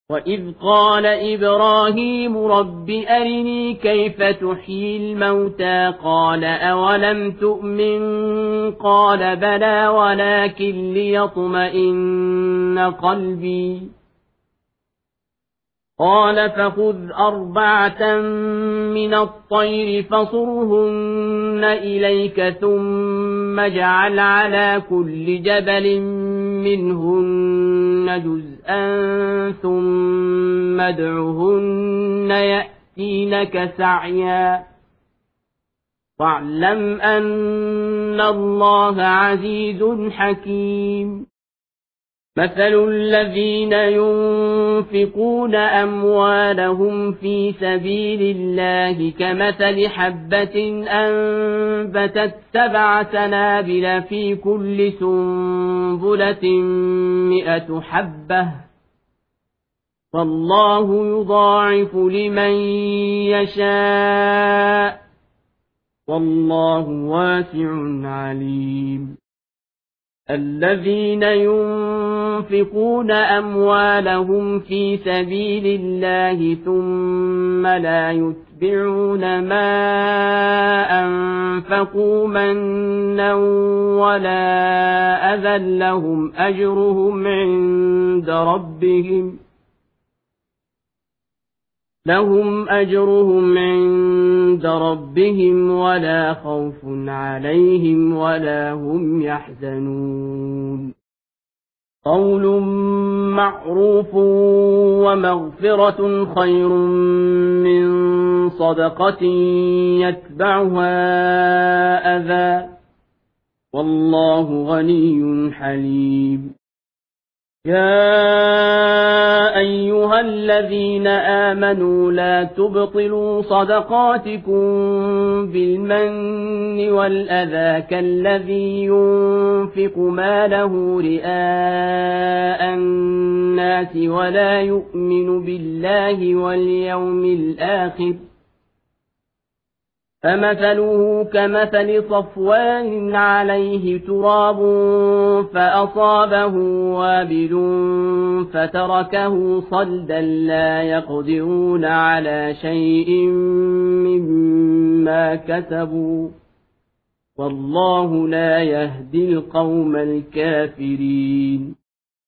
وإذ قال إبراهيم رب أرني كيف تحيي الموتى قال أولم تؤمن قال بلى ولكن ليطمئن قلبي قال فخذ 4 من الطير فصرهن إليك ثم اجعل على كل جبل منهن جزءا ثم ادعهن يأتينك سعيا واعلم أن الله عزيز حكيم مثل الذين ينفقون أموالهم في سبيل الله كمثل حبة أنبتت 7 سنابل في كل سنبلة 100 حبة والله يضاعف لمن يشاء والله واسع عليم الذين ينفقون أموالهم في سبيل الله ثم لا يتبعون ما أنفقوا منا ولا أذى لهم أجرهم عند ربهم ولا خوف عليهم ولا هم يحزنون قول معروف ومغفرة خير من صدقة يتبعها أذى والله غني حليم يا أيها الذين آمنوا لا تبطلوا صدقاتكم بالمن والأذى كالذي ينفق ماله رئاء الناس ولا يؤمن بالله واليوم الآخر فمثله كمثل صفوان عليه تراب فأصابه وابل فتركه صلدا لا يقدرون على شيء مما كسبوا والله لا يهدي القوم الكافرين